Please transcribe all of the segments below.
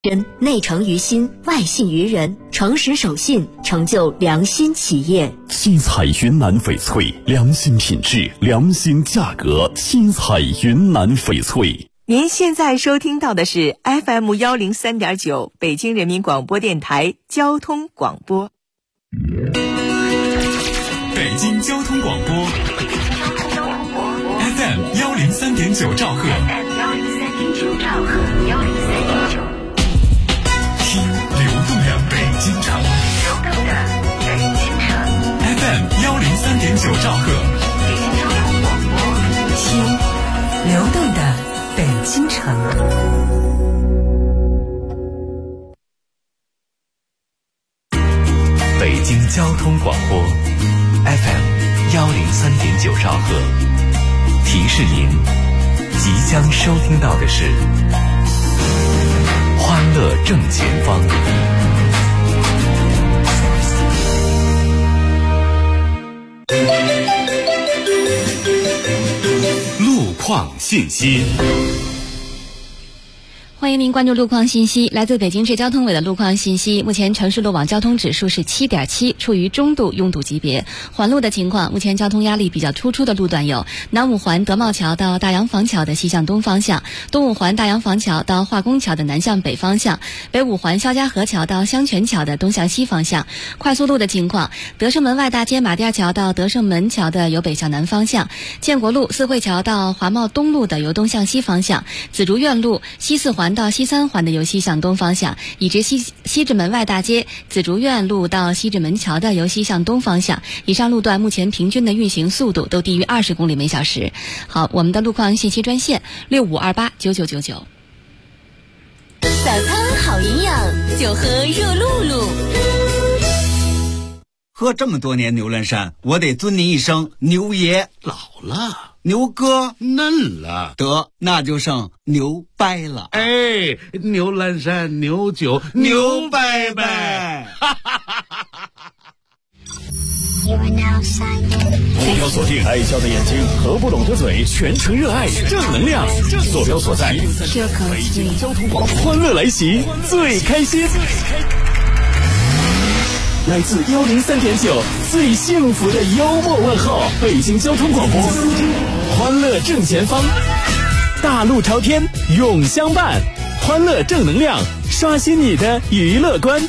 内诚于心，外信于人，诚实守信，成就良心企业。 七彩云南翡翠，良心品质，良心价格。七彩云南翡翠。 您现在收听到的是 FM103.9 北京人民广播电台交通广播。 北京交通广播 FM103.9 兆赫，听流动的北京城，FM103.9 兆赫， 听流动的北京城。 北京交通广播 FM103.9 兆赫，提示您即将收听到的是欢乐正前方。路况信息。 欢迎您关注路况信息。来自北京市交通委的路况信息，目前城市路网交通指数是 7.7， 处于中度拥堵级别。环路的情况，目前交通压力比较突出的路段有南五环德茂桥到大洋坊桥的西向东方向，东五环大洋坊桥到化工桥的南向北方向，北五环肖家河桥到香泉桥的东向西方向。快速路的情况，德胜门外大街马甸桥到德胜门桥的由北向南方向，建国路四惠桥到华贸东路的由东向西方向，紫竹院路西四环到西三环的由西向东方向，以及西直门外大街紫竹院路到西直门桥的由西向东方向。以上路段目前平均的运行速度都低于20公里每小时。好，我们的路况信息专线65289999。 早餐好营养，就喝热露露。 喝这么多年牛栏山，我得尊您一声牛爷。 老了， 牛哥嫩了， 得那就剩牛掰了。 哎，牛栏山牛酒牛掰掰。 坐标锁定爱笑的眼睛和不懂的嘴，全程热爱正能量。坐标所在北京交通广播，欢乐来袭，最开心。来自103.9最幸福的幽默问候，北京交通广播，欢乐正前方，大路朝天永相伴，欢乐正能量，刷新你的娱乐观，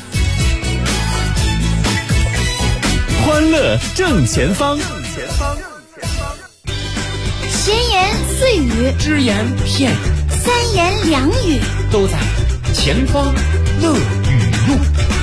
欢乐正前方。 闲言碎语， 只言片语， 三言两语， 都在前方乐语录。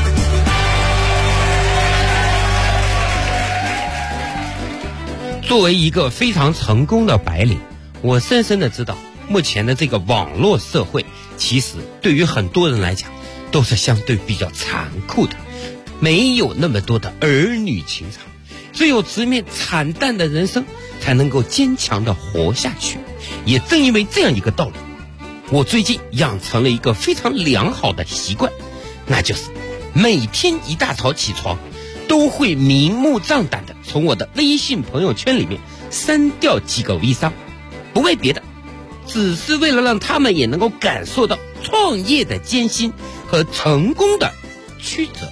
作为一个非常成功的白领，我深深的知道，目前的这个网络社会，其实对于很多人来讲，都是相对比较残酷的，没有那么多的儿女情长，只有直面惨淡的人生，才能够坚强的活下去。也正因为这样一个道理，我最近养成了一个非常良好的习惯，那就是每天一大早起床，都会明目张胆的从我的微信朋友圈里面删掉几个微商，不为别的，只是为了让他们也能够感受到创业的艰辛和成功的曲折。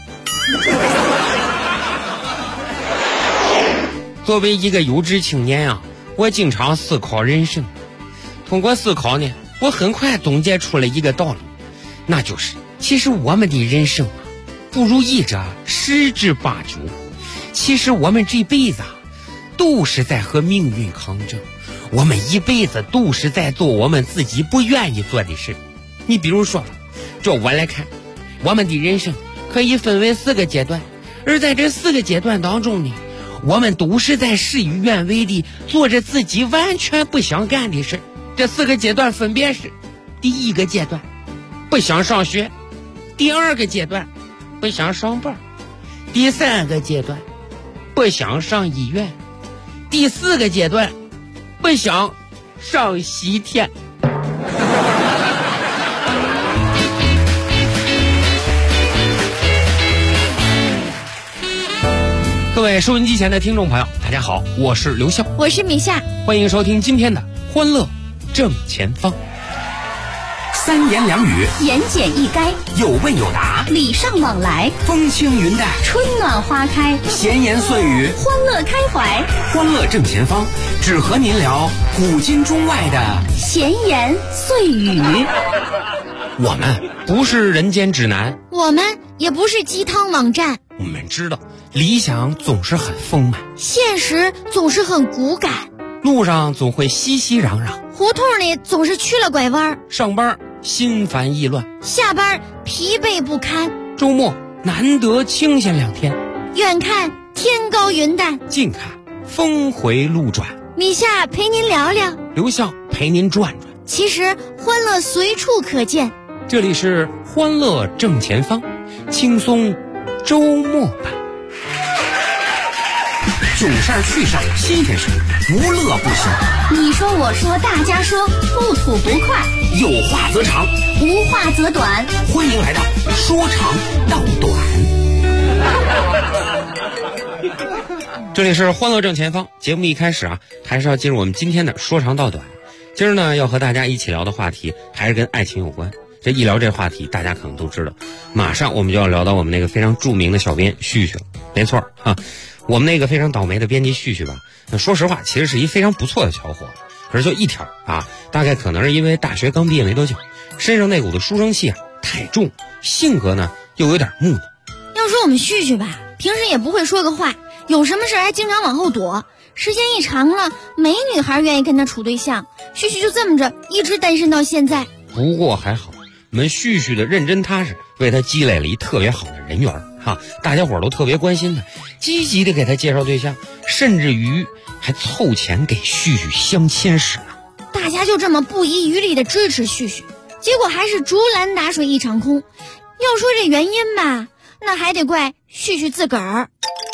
作为一个有志青年啊，我经常思考人生。通过思考呢，我很快总结出了一个道理，那就是其实我们的人生啊，不如意者十之八九。其实我们这辈子啊，都是在和命运抗争，我们一辈子都是在做我们自己不愿意做的事。你比如说，照我来看，我们的人生可以分为4个阶段，而在这4个阶段当中呢，我们都是在事与愿违地做着自己完全不想干的事。这4个阶段分别是：第1个阶段不想上学，第2个阶段不想上班，第3个阶段不想上医院，第4个阶段不想上西天。各位收音机前的听众朋友，大家好，我是刘笑， 我是米夏， 欢迎收听今天的欢乐正前方。 三言两语， 言简意赅， 有问有答， 礼尚往来， 风轻云淡， 春暖花开， 闲言碎语， 欢乐开怀， 欢乐正前方，只和您聊古今中外的闲言碎语。 我们不是人间指南， 我们也不是鸡汤网站， 我们知道理想总是很丰满， 现实总是很骨感， 路上总会熙熙攘攘， 胡同里总是曲了拐弯， 上班心烦意乱， 下班疲惫不堪， 周末难得清闲2天， 远看天高云淡， 近看峰回路转， 米夏陪您聊聊， 刘笑陪您转转， 其实欢乐随处可见。 这里是欢乐正前方，轻松周末版。 囧事儿趣事儿新鲜事儿，无乐不行。 你说我说大家说，不吐不快， 有话则长， 无话则短。 欢迎来到说长道短。 这里是欢乐正前方，节目一开始还是要进入我们今天的说长道短。今儿呢，要和大家一起聊的话题还是跟爱情有关。这一聊这话题，大家可能都知道，马上我们就要聊到我们那个非常著名的小编旭旭了。没错我们那个非常倒霉的编辑旭旭吧，那说实话其实是一非常不错的小伙子，可是就一条大概可能是因为大学刚毕业没多久，身上那股子书生气太重，性格呢又有点木讷。 要说我们旭旭吧，平时也不会说个话，有什么事还经常往后躲，时间一长了，没女孩愿意跟他处对象，旭旭就这么着一直单身到现在。 不过还好，我们旭旭的认真踏实，为他积累了一特别好的人缘大家伙都特别关心他，积极的给他介绍对象，甚至于还凑钱给旭旭相亲时大家就这么不遗余力的支持旭旭，结果还是竹篮打水一场空。要说这原因吧，那还得怪旭旭自个儿。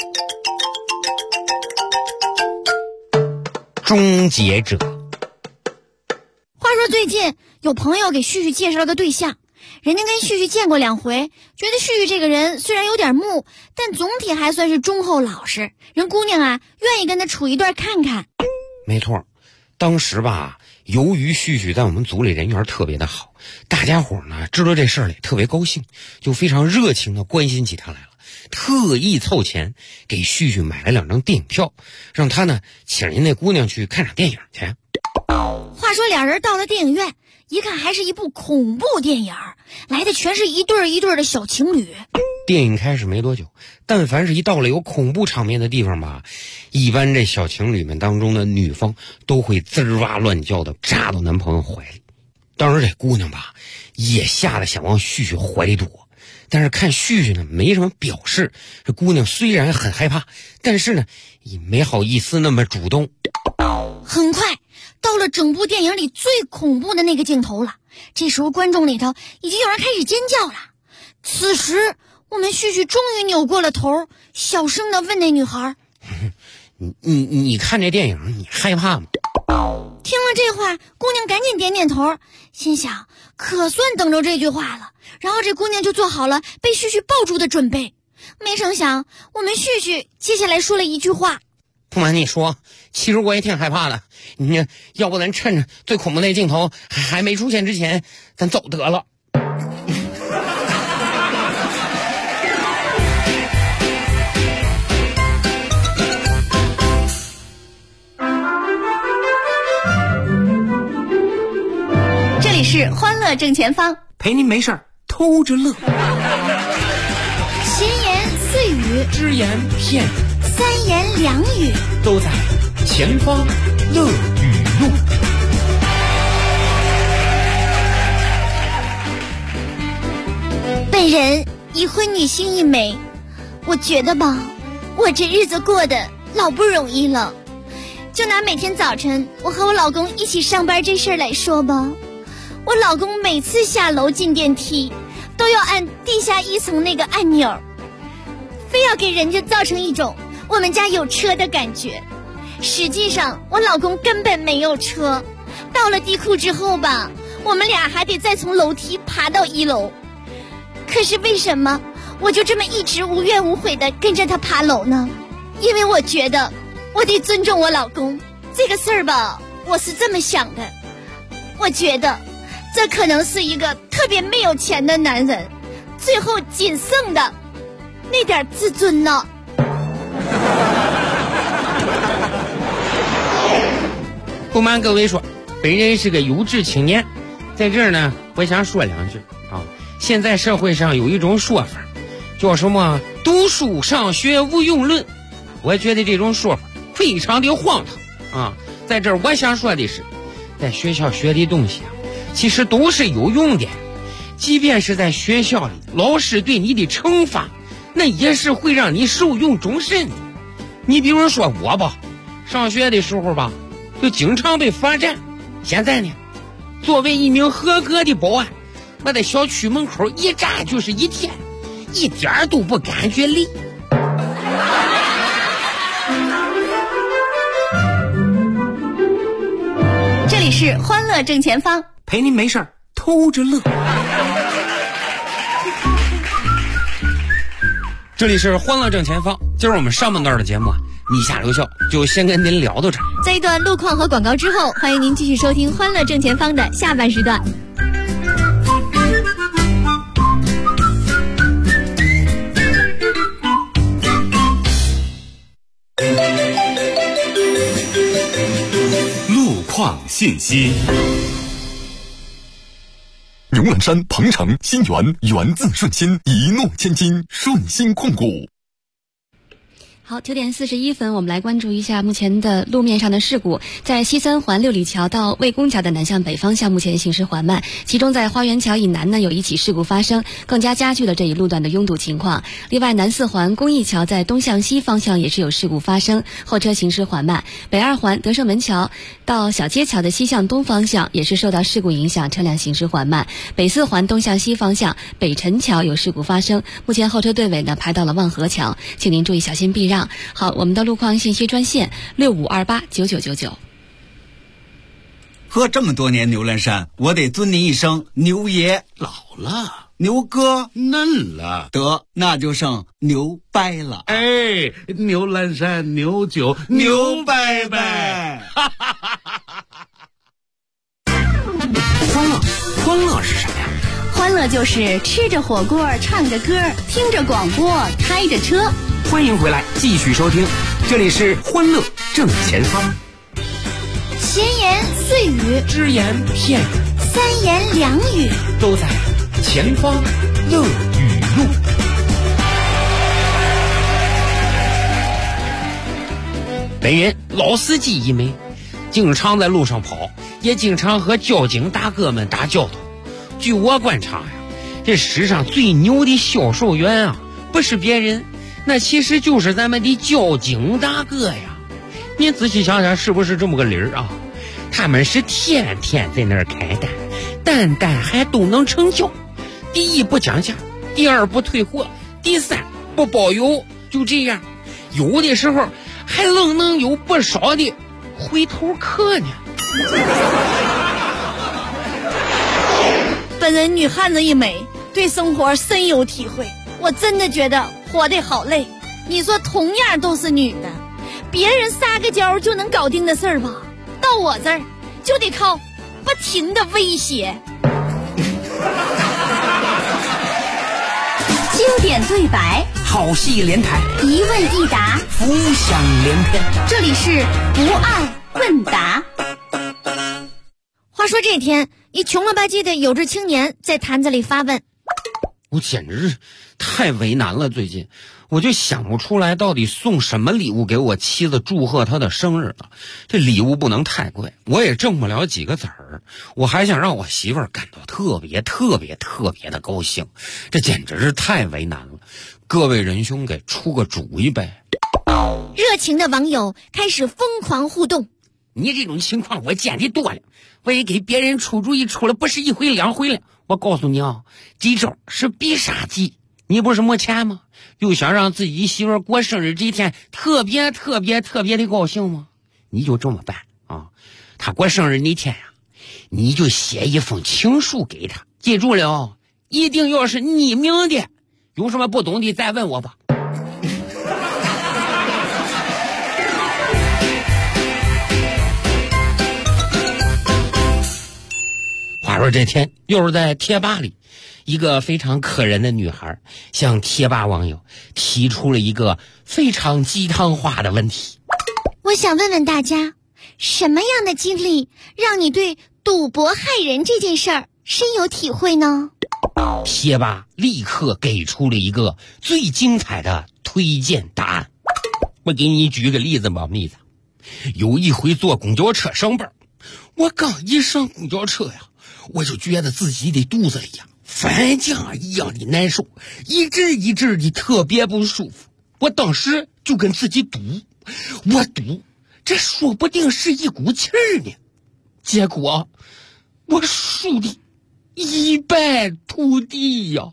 终结者。 话说最近有朋友给旭旭介绍了个对象，人家跟旭旭见过2回，觉得旭旭这个人虽然有点木，但总体还算是忠厚老实，人姑娘愿意跟他处一段看看。 没错，当时吧，由于旭旭在我们组里人缘特别的好，大家伙呢知道这事儿也特别高兴，就非常热情的关心起他来了，特意凑钱给旭旭买了2张电影票，让他呢请人那姑娘去看场电影去。 话说俩人到了电影院，一看还是一部恐怖电影，来的全是一对一对的小情侣。 电影开始没多久，但凡是一到了有恐怖场面的地方吧，一般这小情侣们当中的女方都会滋哇乱叫的扎到男朋友怀里。当时这姑娘吧也吓得想往旭旭怀里躲，但是看旭旭呢没什么表示，这姑娘虽然很害怕，但是呢也没好意思那么主动。 很快到了整部电影里最恐怖的那个镜头了，这时候观众里头已经有人开始尖叫了。此时我们旭旭终于扭过了头，小声地问那女孩： 你看这电影你害怕吗？ 听了这话，姑娘赶紧点点头，心想可算等着这句话了。然后这姑娘就做好了被旭旭抱住的准备。没成想我们旭旭接下来说了一句话： 不瞒你说，其实我也挺害怕的，你要不咱趁着最恐怖那镜头还没出现之前咱走得了。 这里是欢乐正前方， 陪您没事儿偷着乐， 闲言碎语， 只言片语， 三言两语， 都在前方乐语录。 本人已婚女星一枚，我觉得吧，我这日子过得老不容易了。就拿每天早晨我和我老公一起上班这事儿来说吧，我老公每次下楼进电梯都要按地下1层那个按钮，非要给人家造成一种我们家有车的感觉。实际上我老公根本没有车，到了地库之后吧，我们俩还得再从楼梯爬到1楼。可是为什么我就这么一直无怨无悔地跟着他爬楼呢？因为我觉得我得尊重我老公。这个事儿吧，我是这么想的，我觉得这可能是一个特别没有钱的男人，最后仅剩的那点自尊呢。 不瞒各位说，本人是个优质青年，在这儿呢，我想说两句啊。现在社会上有一种说法，叫什么“读书上学无用论”，我觉得这种说法非常的荒唐啊。在这儿我想说的是，在学校学的东西啊，其实都是有用的，即便是在学校里，老师对你的惩罚，那也是会让你受用终身的。你比如说我吧，上学的时候吧，就经常被罚站。现在呢，作为一名合格的保安，我在小区门口一站就是一天，一点都不感觉累。 这里是欢乐正前方， 陪您没事儿偷着乐。 这里是欢乐正前方，今儿我们上半段的节目啊，你下留校就先跟您聊到这儿。 在一段路况和广告之后，欢迎您继续收听欢乐正前方的下半时段。 路况信息。 牛栏山鹏城新源源自顺心，一诺千金，顺心控股。 好，9点41分，我们来关注一下目前的路面上的事故。在西三环六里桥到魏公桥的南向北方向，目前行驶缓慢。其中在花园桥以南呢，有一起事故发生，更加加剧了这一路段的拥堵情况。另外，南四环公益桥在东向西方向也是有事故发生，后车行驶缓慢。北二环德胜门桥到小街桥的西向东方向也是受到事故影响，车辆行驶缓慢。北四环东向西方向北辰桥有事故发生，目前后车队尾呢排到了望河桥，请您注意小心避让。好，我们的路况信息专线65289999。 喝这么多年牛栏山，我得尊你一声牛爷。 老了， 牛哥嫩了， 得那就剩牛掰了。 哎，牛栏山牛酒牛掰掰。 欢乐是什么呀？ 欢乐就是吃着火锅，唱着歌，听着广播，开着车。 欢迎回来，继续收听，这里是欢乐正前方。 闲言碎语， 只言片语， 三言两语， 都在前方乐语录。 本人老司机一枚，经常在路上跑，也经常和交警大哥们打交道。据我观察呀，这世上最牛的销售员啊，不是别人，那其实就是咱们的交警大哥呀。您仔细想想，是不是这么个理儿啊？他们是天天在那儿开单，单还都能成交。第一不讲价，第二不退货，第三不包邮，就这样，有的时候还愣能有不少的回头客呢。 本人女汉子一枚，对生活深有体会。我真的觉得活得好累。你说同样都是女的，别人撒个娇就能搞定的事儿吧，到我这儿就得靠不停的威胁。 经典对白， 好戏连台， 一问一答， 浮想联翩。 这里是不二问答。 话说这天，一穷了吧唧的有志青年在坛子里发问： 我简直太为难了，最近我就想不出来到底送什么礼物给我妻子祝贺她的生日了。这礼物不能太贵，我也挣不了几个子儿，我还想让我媳妇儿感到特别的高兴，这简直是太为难了。各位仁兄给出个主意呗。 热情的网友开始疯狂互动。 你这种情况我见的多了，我也给别人出主意出了不是一回两回了。我告诉你啊，这招是必杀技。你不是没钱吗？又想让自己媳妇过生日这一天特别的高兴吗？你就这么办啊！她过生日那天呀，你就写一封情书给她，记住了，一定要是匿名的。有什么不懂的再问我吧。话话说这天又是在贴吧里，一个非常可人的女孩向贴吧网友提出了一个非常鸡汤化的问题。 我想问问大家，什么样的经历让你对赌博害人这件事儿深有体会呢？ 贴吧立刻给出了一个最精彩的推荐答案。我给你举个例子吧，妹子。有一回坐公交车上班，我刚一上公交车呀，我就觉得自己的肚子里呀翻浆一样的难受，一阵一阵的特别不舒服。我当时就跟自己赌，我赌这说不定是一股气儿呢。结果我输的一败涂地呀。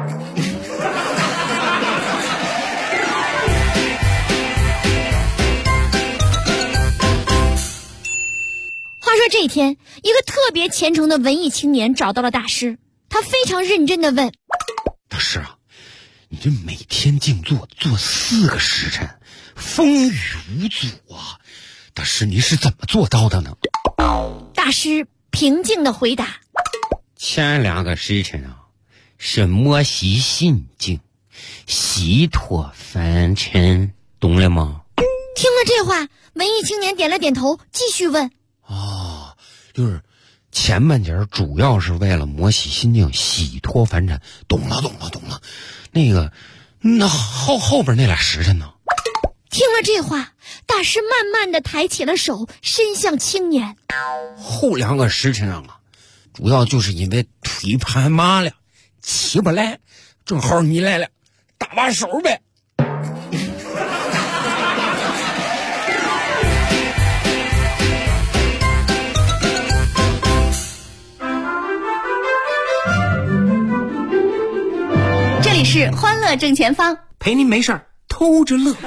话说这一天，一个特别虔诚的文艺青年找到了大师，他非常认真地问： 大师啊，你这每天静坐做4个时辰，风雨无阻啊，大师你是怎么做到的呢？ 大师平静地回答： 前2个时辰啊，是摩西心境，洗脱凡尘，懂了吗？ 听了这话，文艺青年点了点头，继续问： 就是前半截主要是为了摩洗心境，洗脱凡尘，懂了。那后边那俩时辰呢？ 听了这话，大师慢慢的抬起了手，伸向青年。 后2个时辰啊，主要就是因为腿盘麻了，起不来，正好你来了，搭把手呗。 这里是欢乐正前方， 陪您没事儿偷着乐。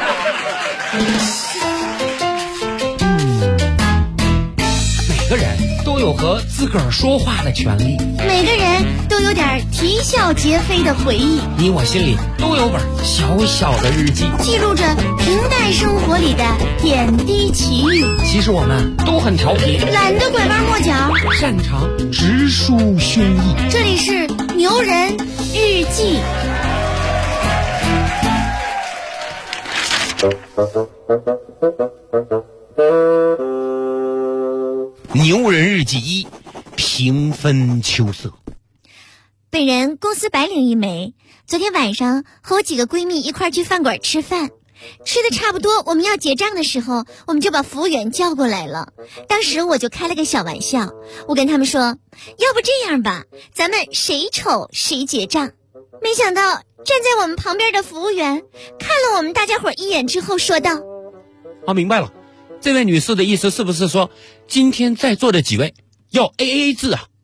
每个人都有和自个儿说话的权利， 每个人都有点啼笑皆非的回忆， 你我心里都有本小小的日记， 记录着平淡生活里的点滴奇遇。 其实我们都很调皮， 懒得拐弯抹角， 擅长直抒胸臆。 这里是牛人日记。 牛人日记1，平分秋色。 本人公司白领一枚，昨天晚上和我几个闺蜜一块去饭馆吃饭，吃的差不多我们要结账的时候，我们就把服务员叫过来了。当时我就开了个小玩笑，我跟他们说，要不这样吧，咱们谁丑谁结账。没想到站在我们旁边的服务员看了我们大家伙一眼之后说道： 明白了，这位女士的意思是不是说今天在座的几位要 AA 制啊？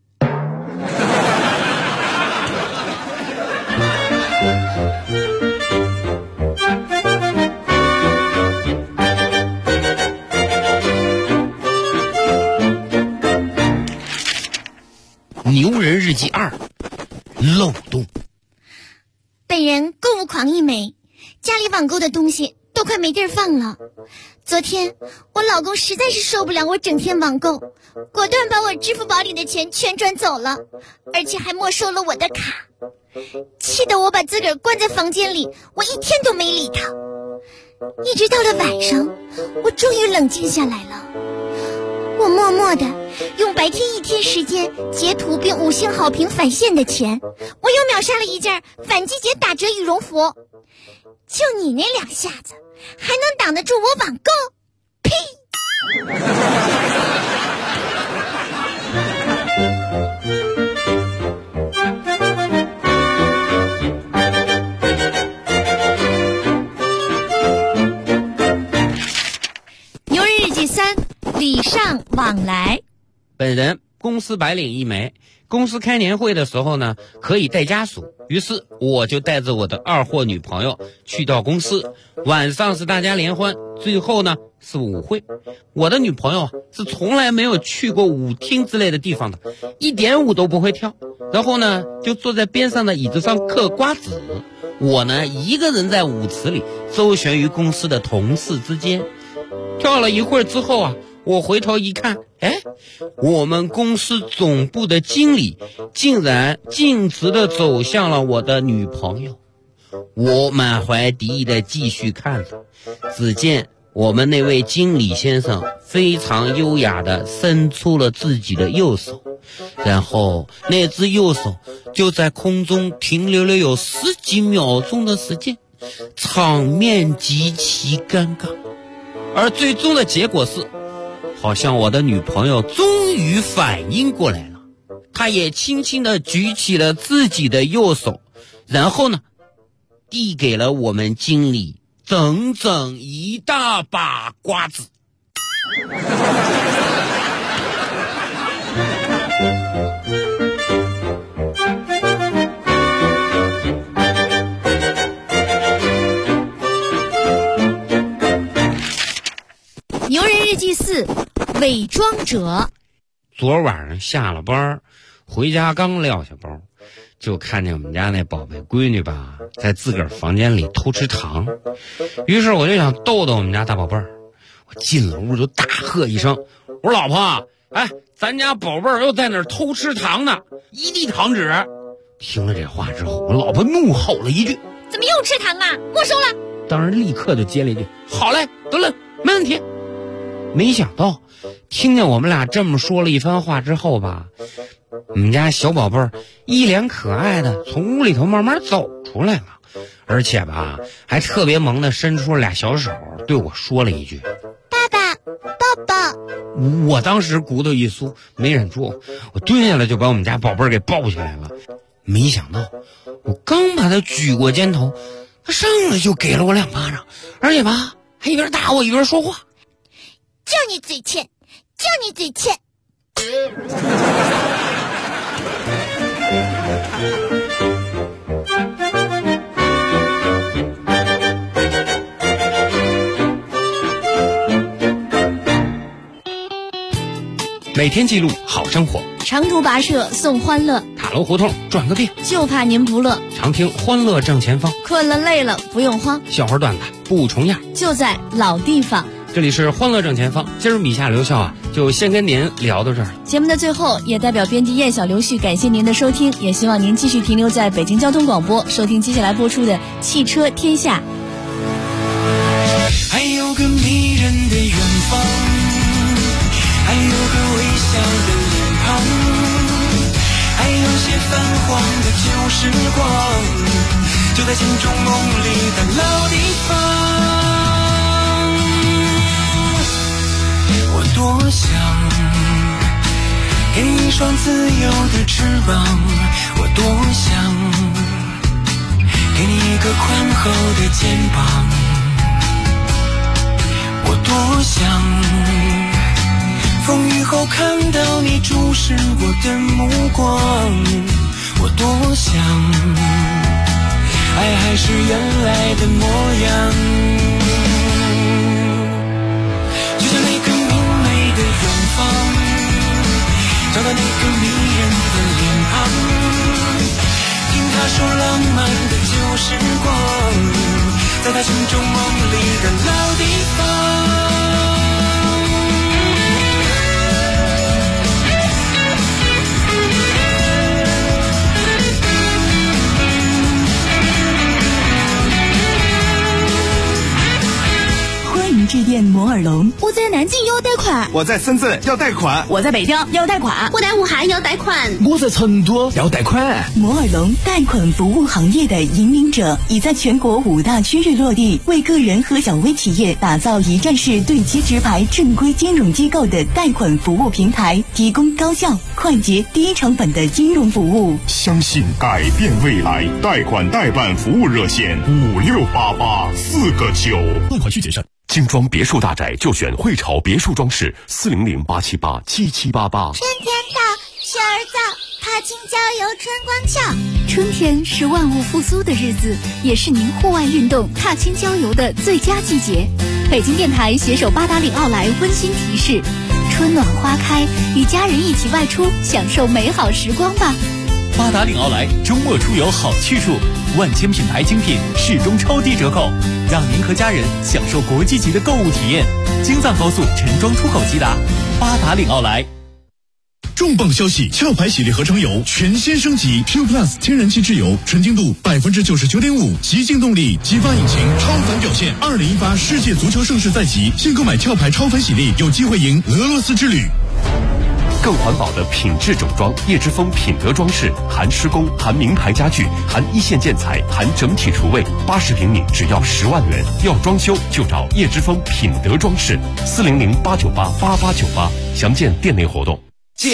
牛人日记2，漏洞。 本人购物狂一枚，家里网购的东西都快没地儿放了。昨天我老公实在是受不了我整天网购，果断把我支付宝里的钱全转走了，而且还没收了我的卡，气得我把自个儿关在房间里，我一天都没理他。一直到了晚上，我终于冷静下来了。我默默地用白天1天时间截图并5星好评返现的钱，我又秒杀了一件反季节打折羽绒服。就你那2下子，还能挡得住我网购？呸！ 牛人日记3，礼尚往来。 本人公司白领一枚，公司开年会的时候呢，可以带家属，于是我就带着我的2货女朋友去到公司。晚上是大家联欢，最后呢是舞会。我的女朋友是从来没有去过舞厅之类的地方的，一点舞都不会跳，然后呢就坐在边上的椅子上嗑瓜子。我呢一个人在舞池里周旋于公司的同事之间。跳了一会儿之后啊， 我回头一看，我们公司总部的经理竟然径直地走向了我的女朋友。我满怀敌意地继续看着，只见我们那位经理先生非常优雅地伸出了自己的右手，然后那只右手就在空中停留了有10几秒钟的时间，场面极其尴尬。而最终的结果是，好像我的女朋友终于反应过来了，她也轻轻地举起了自己的右手，然后呢，递给了我们经理整整一大把瓜子。 牛人日记4，伪装者。 昨晚上下了班回家，刚撂下包，就看见我们家那宝贝闺女吧，在自个儿房间里偷吃糖。于是我就想逗逗我们家大宝贝儿，我进了屋就大喝一声，我说老婆，咱家宝贝儿又在那儿偷吃糖呢，一地糖纸。听了这话之后，我老婆怒吼了一句， 怎么又吃糖啊？没收了。 当时立刻就接了一句，好嘞，得了，没问题。没想到听见我们俩这么说了一番话之后吧，我们家小宝贝儿一脸可爱的从屋里头慢慢走出来了，而且吧还特别萌的伸出了俩小手对我说了一句， 爸爸抱抱。 我当时骨头一酥，没忍住，我蹲下来就把我们家宝贝儿给抱起来了。没想到我刚把他举过肩头，他上来就给了我2巴掌，而且吧还一边打我一边说话， 就你嘴欠，就你嘴欠。 每天记录好生活， 长途跋涉送欢乐， 塔楼胡同转个遍， 就怕您不乐。 常听欢乐正前方， 困了累了不用慌， 笑话段子不重样， 就在老地方。 这里是欢乐正前方，今儿米夏刘笑就先跟您聊到这儿。 节目的最后，也代表编辑燕小刘旭感谢您的收听，也希望您继续停留在北京交通广播，收听接下来播出的《汽车天下》。 还有个迷人的远方，还有个微笑的脸庞，还有些泛黄的旧时光，就在心中梦里的老地方。我多想给你一双自由的翅膀，我多想给你一个宽厚的肩膀，我多想风雨后看到你注视我的目光，我多想爱还是原来的模样，就像那个明媚的远方，找到那个迷人的脸庞，听他说浪漫的旧时光，在他心中梦里的老地方。 致电摩尔龙， 我在南京要贷款， 我在深圳要贷款， 我在北京要贷款， 我在武汉要贷款， 我在成都要贷款。 摩尔龙贷款服务行业的引领者，已在全国5大区域落地，为个人和小微企业打造一站式对接直排正规金融机构的贷款服务平台，提供高效、快捷、低成本的金融服务。 相信改变未来，贷款代办服务热线5688-4个9，贷款需谨慎。精装别墅大宅就选汇潮别墅装饰，400-878-7788。 春天到，雪儿早，踏青郊游春光俏。 春天是万物复苏的日子，也是您户外运动、踏青郊游的最佳季节。北京电台携手八达岭奥莱温馨提示：春暖花开，与家人一起外出，享受美好时光吧。 八达岭奥莱周末出游好去处，万千品牌精品始终超低折扣，让您和家人享受国际级的购物体验。京藏高速陈庄出口直达，八达岭奥莱。 重磅消息！壳牌洗涤合成油全新升级 Q Plus 天然气质油，纯净度99.5%，极净动力，激发引擎，超凡表现。2018世界足球盛世在即，现购买壳牌超凡洗涤，有机会赢俄罗斯之旅。 更环保的品质整装，叶之峰品德装饰，含施工，含名牌家具，含一线建材，含整体厨卫，80平米只要10万元。要装修就找叶之峰品德装饰，400-898-8898，详见店内活动。 奖！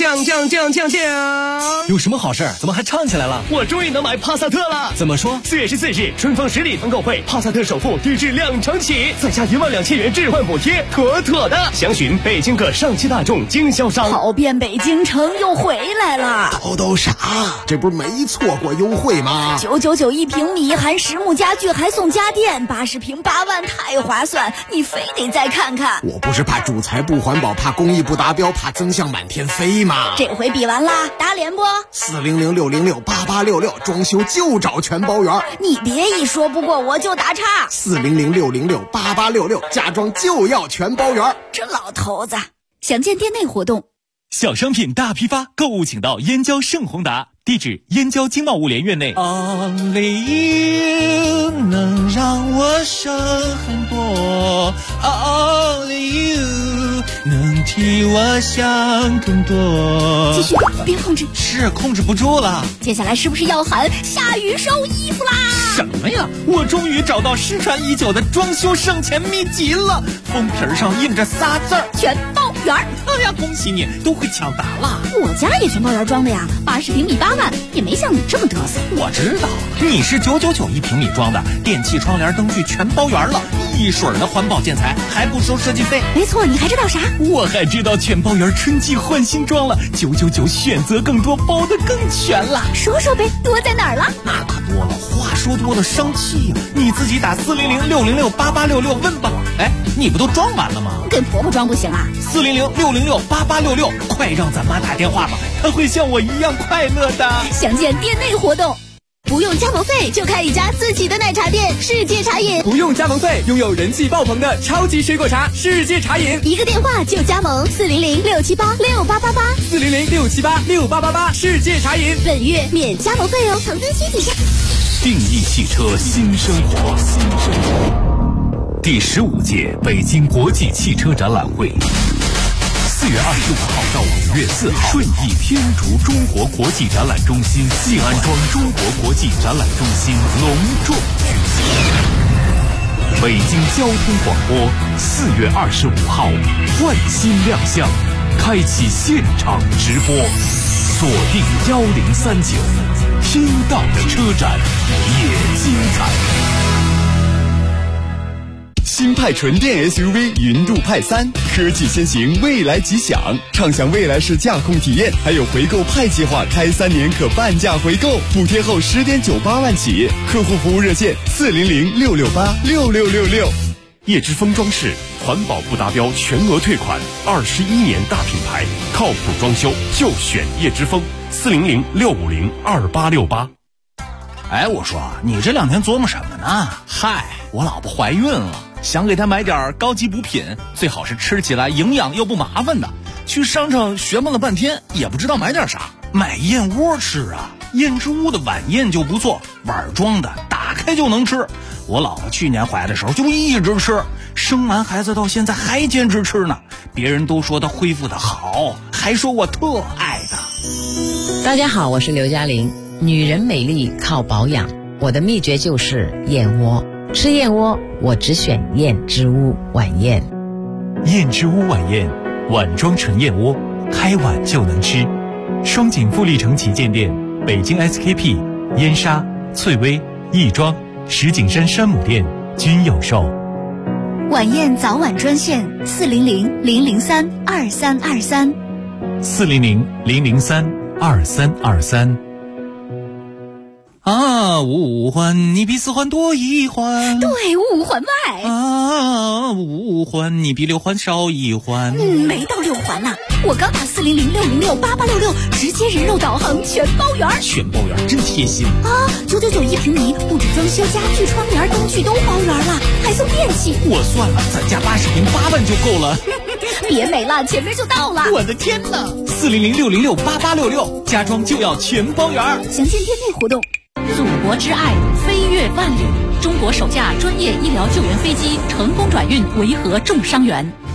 有什么好事？怎么还唱起来了？我终于能买帕萨特了！怎么说？4月14日，春风10里团购会，帕萨特首付低至2成起，再加12000元置换补贴，妥妥的！详询北京各上汽大众经销商。 跑遍北京城又回来了。 都啥？这不是没错过优惠吗 ？999一平米，含实木家具还送家电，80平8万，太划算！你非得再看看。 我不是怕主材不环保，怕工艺不达标，怕增项满天飞吗？ 这回比完啦，打脸不 ？400-606-8866，装修就找全包圆。 你别一说不过我就打岔。 400-606-8866，家装就要全包圆。 这老头子， 详见店内活动。 小商品大批发，购物请到燕郊盛宏达，地址燕郊经贸物联院内。 Only you 能让我省很多 ，Only you 能替我想更多。 继续，别控制。 是控制不住了。 接下来是不是要喊下雨收衣服啦？ 什么呀？我终于找到失传已久的装修省钱秘籍了，封皮上印着仨字儿： 全包圆。 哎呀，恭喜你，都会抢答了。 我家也全包圆装的呀，80平米8万，也没像你这么嘚瑟。 我知道，你是999一平米装的，电器、窗帘、灯具全包圆了，一水的环保建材，还不收设计费。 没错，你还知道啥？ 我还知道全包圆春季换新装了，999选择更多，包得更全了。 说说呗，多在哪儿了？ 那可多了，话说多了生气呀！你自己打400-606-8866问吧。哎，你不都装完了吗？ 给婆婆装不行啊 ？400-606-8866，快让咱妈打电话吧，她会像我一样快乐的。 详见店内活动。不用加盟费就开一家自己的奶茶店，世界茶饮。 不用加盟费，拥有人气爆棚的超级水果茶，世界茶饮。 一个电话就加盟，400-678-6888，400-678-6888， 世界茶饮。 本月免加盟费哦，成分需体现。 定义汽车新生活，第15届北京国际汽车展览会。4月25号到5月4号，顺义天竺中国国际展览中心西安庄中国国际展览中心隆重举行。北京交通广播4月25号换新亮相，开启现场直播，锁定1039，听到的车展也精彩。 新派纯电 SUV 云度派3，科技先行，未来吉祥，畅享未来式驾控体验，还有回购派计划，开3年可半价回购，补贴后10.98万起，客户服务热线400-668-6666。 叶之峰装饰，环保不达标全额退款，21年大品牌，靠谱装修就选叶之峰，400-650-2868。 哎，我说你这2天琢磨什么呢？嗨，我老婆怀孕了，想给她买点高级补品，最好是吃起来营养又不麻烦的。去商场学问了半天，也不知道买点啥，买燕窝吃啊。燕之屋的晚宴就不错，碗装的，打开就能吃。我老婆去年怀的时候就一直吃，生完孩子到现在还坚持吃呢。别人都说她恢复的好，还说我特爱她。 大家好，我是刘嘉玲。女人美丽靠保养，我的秘诀就是燕窝。吃燕窝，我只选燕之屋晚宴。 燕之屋晚宴，碗装纯燕窝，开碗就能吃。双井富力城旗舰店、北京 SKP、燕莎、翠微、亦庄、石景山山姆店均有售。 晚宴早晚专线400-003-2323。 400-003-2323。 啊，五环你比四环多一环。 对，5环外。 啊，五环你比6环少一环。 没到6环呢。我刚打400-606-8866，直接人肉导航全包圆。 全包圆真贴心啊！999一平米，不止装修、家具、窗帘、灯具都包圆了，还送电器。 我算了，咱家80平8万就够了。 别美了，前面就到了。 我的天哪！400-606-8866，家装就要全包圆。 详见店内活动。 祖国之爱飞越万里，中国首架专业医疗救援飞机成功转运维和重伤员。